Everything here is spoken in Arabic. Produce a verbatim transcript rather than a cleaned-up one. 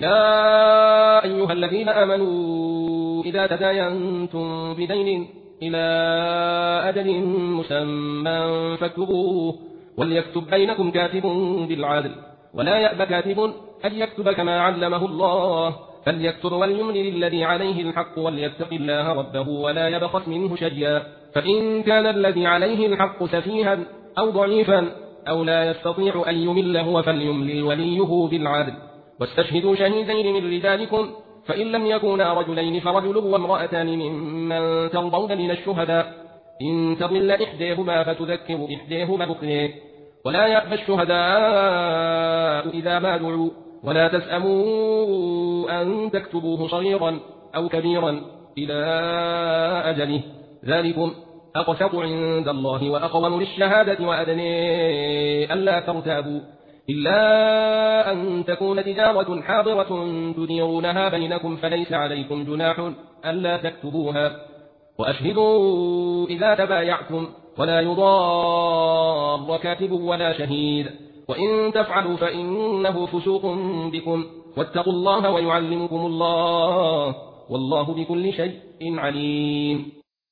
يا أيها الذين آمنوا إذا تداينتم بدين إلى أجل مسمى فاكتبوه وليكتب بينكم كاتب بالعدل ولا يأب كاتب أن يكتب كما علمه الله فليكتب وليملل الذي عليه الحق وليتق الله ربه ولا يبخس منه شيئا فإن كان الذي عليه الحق سفيها أو ضعيفا أو لا يستطيع أن يمل هو فليملل وليه بالعدل واستشهدوا شهيدين من رجالكم فإن لم يكونا رجلين فرجل وامرأتان ممن ترضون من الشهداء إن تضل إحداهما فتذكر إحداهما الأخرى ولا يأبى الشهداء إذا ما دعوا ولا تسأموا أن تكتبوه صغيرا أو كبيرا إلى أجله ذلكم أقسط عند الله وأقوم للشهادة وأدني ألا ترتابوا إلا أن تكون تجارة حاضرة تديرونها بينكم فليس عليكم جناح ألا تكتبوها وأشهدوا إذا تبايعتم ولا يضار كاتب ولا شهيد وإن تفعلوا فإنه فسوق بكم واتقوا الله ويعلمكم الله والله بكل شيء عليم.